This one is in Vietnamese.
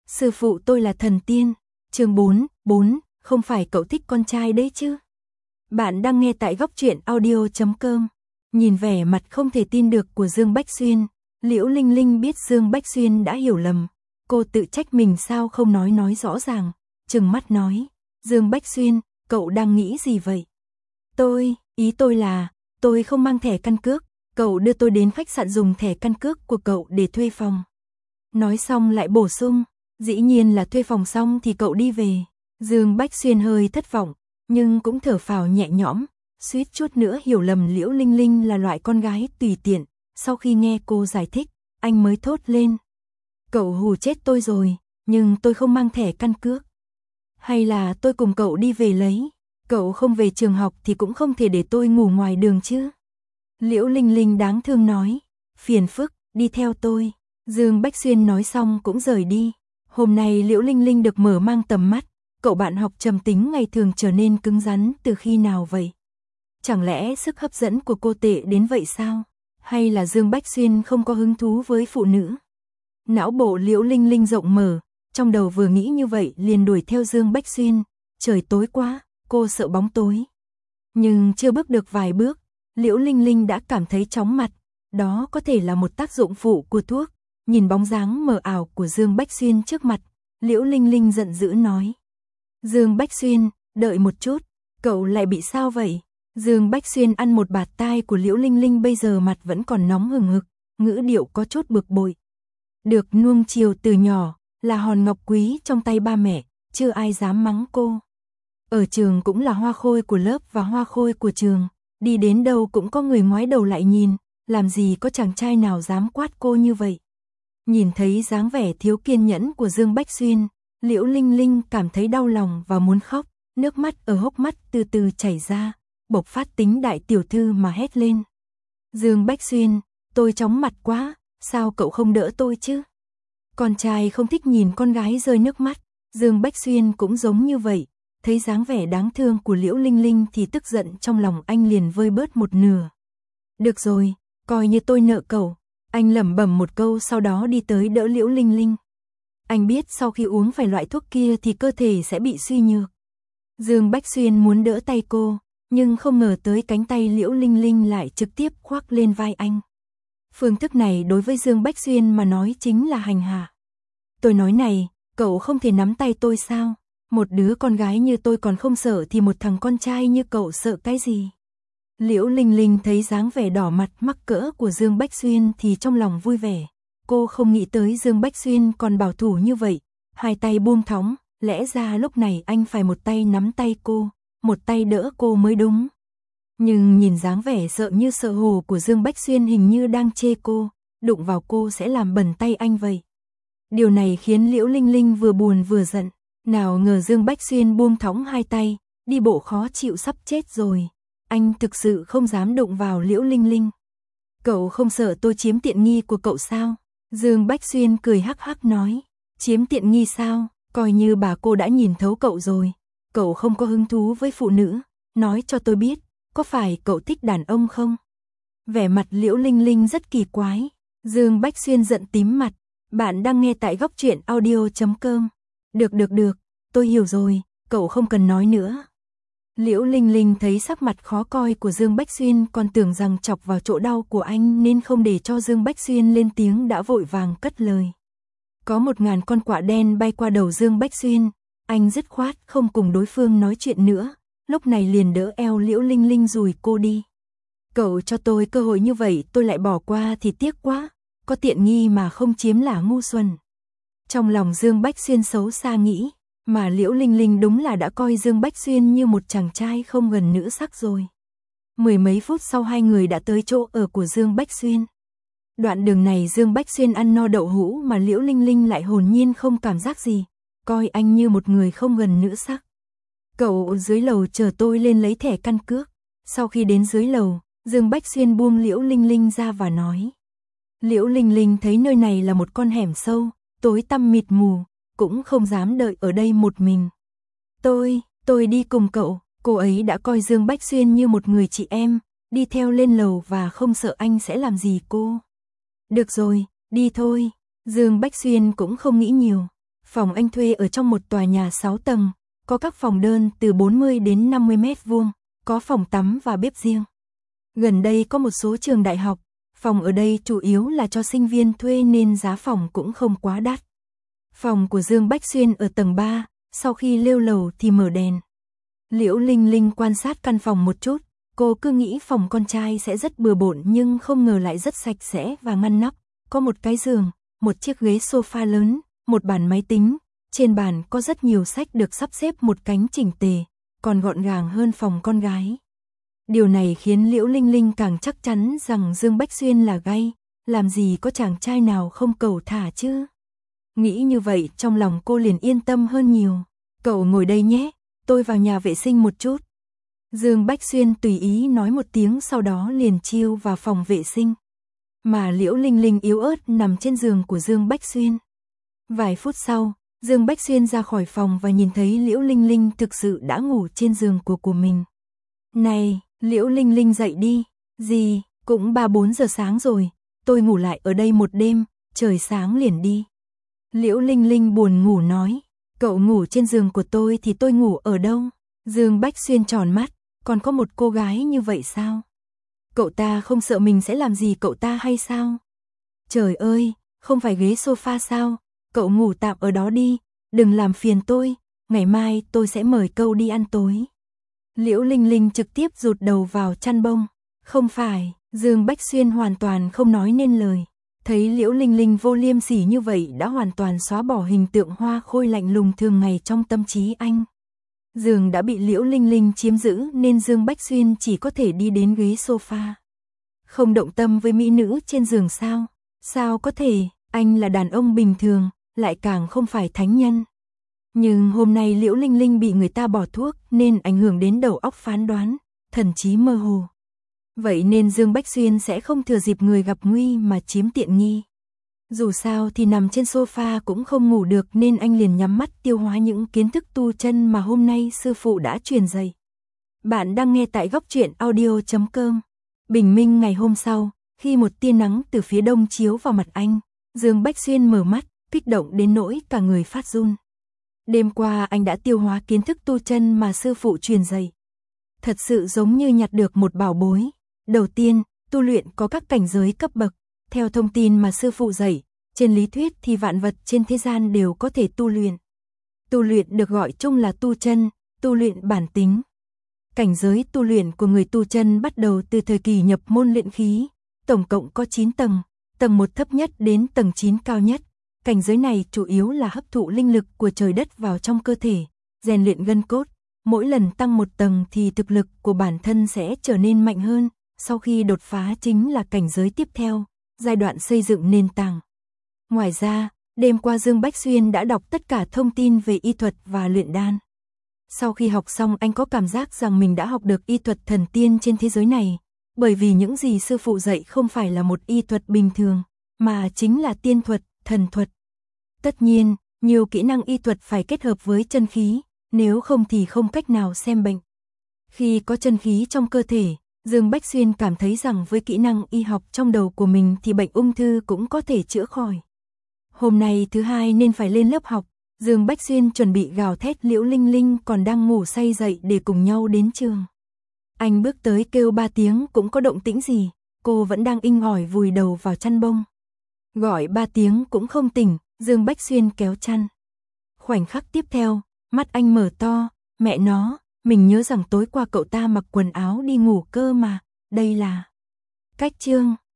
Sư phụ tôi là thần tiên. Chương 4, không phải cậu thích con trai đấy chứ? Bạn đang nghe tại góc truyện audio.com. Nhìn vẻ mặt không thể tin được của Dương Bách Xuyên, Liễu Linh Linh biết Dương Bách Xuyên đã hiểu lầm. Cô tự trách mình sao không nói rõ ràng, trừng mắt nói. Dương Bách Xuyên, cậu đang nghĩ gì vậy? Ý tôi là, tôi không mang thẻ căn cước, cậu đưa tôi đến khách sạn dùng thẻ căn cước của cậu để thuê phòng. Nói xong lại bổ sung, dĩ nhiên là thuê phòng xong thì cậu đi về. Dương Bách Xuyên hơi thất vọng, nhưng cũng thở phào nhẹ nhõm, suýt chút nữa hiểu lầm Liễu Linh Linh là loại con gái tùy tiện. Sau khi nghe cô giải thích, anh mới thốt lên. Cậu hù chết tôi rồi, nhưng tôi không mang thẻ căn cước. Hay là tôi cùng cậu đi về lấy, cậu không về trường học thì cũng không thể để tôi ngủ ngoài đường chứ. Liễu Linh Linh đáng thương nói, phiền phức, đi theo tôi. Dương Bách Xuyên nói xong cũng rời đi. Hôm nay Liễu Linh Linh được mở mang tầm mắt, cậu bạn học trầm tính ngày thường trở nên cứng rắn từ khi nào vậy? Chẳng lẽ sức hấp dẫn của cô tệ đến vậy sao? Hay là Dương Bách Xuyên không có hứng thú với phụ nữ? Não bộ Liễu Linh Linh rộng mở, trong đầu vừa nghĩ như vậy liền đuổi theo Dương Bách Xuyên. Trời tối quá, cô sợ bóng tối. Nhưng chưa bước được vài bước, Liễu Linh Linh đã cảm thấy chóng mặt. Đó có thể là một tác dụng phụ của thuốc. Nhìn bóng dáng mờ ảo của Dương Bách Xuyên trước mặt, Liễu Linh Linh giận dữ nói. Dương Bách Xuyên, đợi một chút, cậu lại bị sao vậy? Dương Bách Xuyên ăn một bạt tai của Liễu Linh Linh, bây giờ mặt vẫn còn nóng hừng hực, ngữ điệu có chút bực bội. Được nuông chiều từ nhỏ, là hòn ngọc quý trong tay ba mẹ, chưa ai dám mắng cô. Ở trường cũng là hoa khôi của lớp và hoa khôi của trường, đi đến đâu cũng có người ngoái đầu lại nhìn, làm gì có chàng trai nào dám quát cô như vậy. Nhìn thấy dáng vẻ thiếu kiên nhẫn của Dương Bách Xuyên, Liễu Linh Linh cảm thấy đau lòng và muốn khóc, nước mắt ở hốc mắt từ từ chảy ra, bộc phát tính đại tiểu thư mà hét lên. Dương Bách Xuyên, tôi chóng mặt quá, sao cậu không đỡ tôi chứ? Con trai không thích nhìn con gái rơi nước mắt, Dương Bách Xuyên cũng giống như vậy, thấy dáng vẻ đáng thương của Liễu Linh Linh thì tức giận trong lòng anh liền vơi bớt một nửa. Được rồi, coi như tôi nợ cậu. Anh lẩm bẩm một câu sau đó đi tới đỡ Liễu Linh Linh. Anh biết sau khi uống phải loại thuốc kia thì cơ thể sẽ bị suy nhược. Dương Bách Xuyên muốn đỡ tay cô, nhưng không ngờ tới cánh tay Liễu Linh Linh lại trực tiếp khoác lên vai anh. Phương thức này đối với Dương Bách Xuyên mà nói chính là hành hạ. Tôi nói này, cậu không thể nắm tay tôi sao? Một đứa con gái như tôi còn không sợ thì một thằng con trai như cậu sợ cái gì? Liễu Linh Linh thấy dáng vẻ đỏ mặt mắc cỡ của Dương Bách Xuyên thì trong lòng vui vẻ. Cô không nghĩ tới Dương Bách Xuyên còn bảo thủ như vậy, hai tay buông thõng, lẽ ra lúc này anh phải một tay nắm tay cô, một tay đỡ cô mới đúng. Nhưng nhìn dáng vẻ sợ như sợ hổ của Dương Bách Xuyên hình như đang chê cô, đụng vào cô sẽ làm bẩn tay anh vậy. Điều này khiến Liễu Linh Linh vừa buồn vừa giận, nào ngờ Dương Bách Xuyên buông thõng hai tay, đi bộ khó chịu sắp chết rồi. Anh thực sự không dám đụng vào Liễu Linh Linh. Cậu không sợ tôi chiếm tiện nghi của cậu sao? Dương Bách Xuyên cười hắc hắc nói. Chiếm tiện nghi sao? Coi như bà cô đã nhìn thấu cậu rồi. Cậu không có hứng thú với phụ nữ. Nói cho tôi biết, có phải cậu thích đàn ông không? Vẻ mặt Liễu Linh Linh rất kỳ quái. Dương Bách Xuyên giận tím mặt. Bạn đang nghe tại góc truyện audio.com. Được, tôi hiểu rồi, cậu không cần nói nữa. Liễu Linh Linh thấy sắc mặt khó coi của Dương Bách Xuyên còn tưởng rằng chọc vào chỗ đau của anh nên không để cho Dương Bách Xuyên lên tiếng đã vội vàng cất lời. Có 1000 con quạ đen bay qua đầu Dương Bách Xuyên, anh dứt khoát không cùng đối phương nói chuyện nữa, lúc này liền đỡ eo Liễu Linh Linh dùi cô đi. Cậu cho tôi cơ hội như vậy tôi lại bỏ qua thì tiếc quá, có tiện nghi mà không chiếm là ngu xuẩn. Trong lòng Dương Bách Xuyên xấu xa nghĩ. Mà Liễu Linh Linh đúng là đã coi Dương Bách Xuyên như một chàng trai không gần nữ sắc rồi. Mười mấy phút sau hai người đã tới chỗ ở của Dương Bách Xuyên. Đoạn đường này Dương Bách Xuyên ăn no đậu hũ mà Liễu Linh Linh lại hồn nhiên không cảm giác gì, coi anh như một người không gần nữ sắc. Cậu dưới lầu chờ tôi lên lấy thẻ căn cước. Sau khi đến dưới lầu, Dương Bách Xuyên buông Liễu Linh Linh ra và nói. Liễu Linh Linh thấy nơi này là một con hẻm sâu, tối tăm mịt mù, cũng không dám đợi ở đây một mình. Tôi đi cùng cậu. Cô ấy đã coi Dương Bách Xuyên như một người chị em, đi theo lên lầu và không sợ anh sẽ làm gì cô. Được rồi, đi thôi. Dương Bách Xuyên cũng không nghĩ nhiều. Phòng anh thuê ở trong một tòa nhà 6 tầng, có các phòng đơn từ 40 đến 50 mét vuông, có phòng tắm và bếp riêng. Gần đây có một số trường đại học, phòng ở đây chủ yếu là cho sinh viên thuê nên giá phòng cũng không quá đắt. Phòng của Dương Bách Xuyên ở tầng 3, sau khi leo lầu thì mở đèn. Liễu Linh Linh quan sát căn phòng một chút, cô cứ nghĩ phòng con trai sẽ rất bừa bộn nhưng không ngờ lại rất sạch sẽ và ngăn nắp. Có một cái giường, một chiếc ghế sofa lớn, một bàn máy tính, trên bàn có rất nhiều sách được sắp xếp một cánh chỉnh tề, còn gọn gàng hơn phòng con gái. Điều này khiến Liễu Linh Linh càng chắc chắn rằng Dương Bách Xuyên là gay, làm gì có chàng trai nào không cẩu thả chứ. Nghĩ như vậy trong lòng cô liền yên tâm hơn nhiều. Cậu ngồi đây nhé, tôi vào nhà vệ sinh một chút. Dương Bách Xuyên tùy ý nói một tiếng sau đó liền chiêu vào phòng vệ sinh. Mà Liễu Linh Linh yếu ớt nằm trên giường của Dương Bách Xuyên. Vài phút sau, Dương Bách Xuyên ra khỏi phòng và nhìn thấy Liễu Linh Linh thực sự đã ngủ trên giường của mình. Này, Liễu Linh Linh dậy đi. Gì, cũng 3-4 giờ sáng rồi, tôi ngủ lại ở đây một đêm, trời sáng liền đi. Liễu Linh Linh buồn ngủ nói, cậu ngủ trên giường của tôi thì tôi ngủ ở đâu? Dương Bách Xuyên tròn mắt, còn có một cô gái như vậy sao? Cậu ta không sợ mình sẽ làm gì cậu ta hay sao? Trời ơi, không phải ghế sofa sao? Cậu ngủ tạm ở đó đi, đừng làm phiền tôi, ngày mai tôi sẽ mời cậu đi ăn tối. Liễu Linh Linh trực tiếp rụt đầu vào chăn bông. Không phải, Dương Bách Xuyên hoàn toàn không nói nên lời. Thấy Liễu Linh Linh vô liêm sỉ như vậy đã hoàn toàn xóa bỏ hình tượng hoa khôi lạnh lùng thường ngày trong tâm trí anh. Giường đã bị Liễu Linh Linh chiếm giữ nên Dương Bách Xuyên chỉ có thể đi đến ghế sofa. Không động tâm với mỹ nữ trên giường sao? Sao có thể, anh là đàn ông bình thường, lại càng không phải thánh nhân. Nhưng hôm nay Liễu Linh Linh bị người ta bỏ thuốc nên ảnh hưởng đến đầu óc phán đoán, thần trí mơ hồ. Vậy nên Dương Bách Xuyên sẽ không thừa dịp người gặp nguy mà chiếm tiện nghi. Dù sao thì nằm trên sofa cũng không ngủ được nên anh liền nhắm mắt tiêu hóa những kiến thức tu chân mà hôm nay sư phụ đã truyền dạy. Bạn đang nghe tại Góc Truyện Audio.com. Bình minh ngày hôm sau, khi một tia nắng từ phía đông chiếu vào mặt anh, Dương Bách Xuyên mở mắt, kích động đến nỗi cả người phát run. Đêm qua anh đã tiêu hóa kiến thức tu chân mà sư phụ truyền dạy. Thật sự giống như nhặt được một bảo bối. Đầu tiên, tu luyện có các cảnh giới cấp bậc. Theo thông tin mà sư phụ dạy, trên lý thuyết thì vạn vật trên thế gian đều có thể tu luyện. Tu luyện được gọi chung là tu chân, tu luyện bản tính. Cảnh giới tu luyện của người tu chân bắt đầu từ thời kỳ nhập môn luyện khí, tổng cộng có 9 tầng, tầng 1 thấp nhất đến tầng 9 cao nhất. Cảnh giới này chủ yếu là hấp thụ linh lực của trời đất vào trong cơ thể, rèn luyện gân cốt. Mỗi lần tăng một tầng thì thực lực của bản thân sẽ trở nên mạnh hơn, sau khi đột phá chính là cảnh giới tiếp theo, giai đoạn xây dựng nền tảng. Ngoài ra, đêm qua Dương Bách Xuyên đã đọc tất cả thông tin về y thuật và luyện đan. Sau khi học xong anh có cảm giác rằng mình đã học được y thuật thần tiên trên thế giới này, bởi vì những gì sư phụ dạy không phải là một y thuật bình thường, mà chính là tiên thuật, thần thuật. Tất nhiên, nhiều kỹ năng y thuật phải kết hợp với chân khí, nếu không thì không cách nào xem bệnh. Khi có chân khí trong cơ thể, Dương Bách Xuyên cảm thấy rằng với kỹ năng y học trong đầu của mình thì bệnh ung thư cũng có thể chữa khỏi. Hôm nay thứ hai nên phải lên lớp học, Dương Bách Xuyên chuẩn bị gào thét Liễu Linh Linh còn đang ngủ say dậy để cùng nhau đến trường. Anh bước tới kêu 3 tiếng cũng có động tĩnh gì, cô vẫn đang inh ỏi vùi đầu vào chăn bông. Gọi 3 tiếng cũng không tỉnh, Dương Bách Xuyên kéo chăn. Khoảnh khắc tiếp theo, mắt anh mở to, mẹ nó, mình nhớ rằng tối qua cậu ta mặc quần áo đi ngủ cơ mà, đây là... Cách chương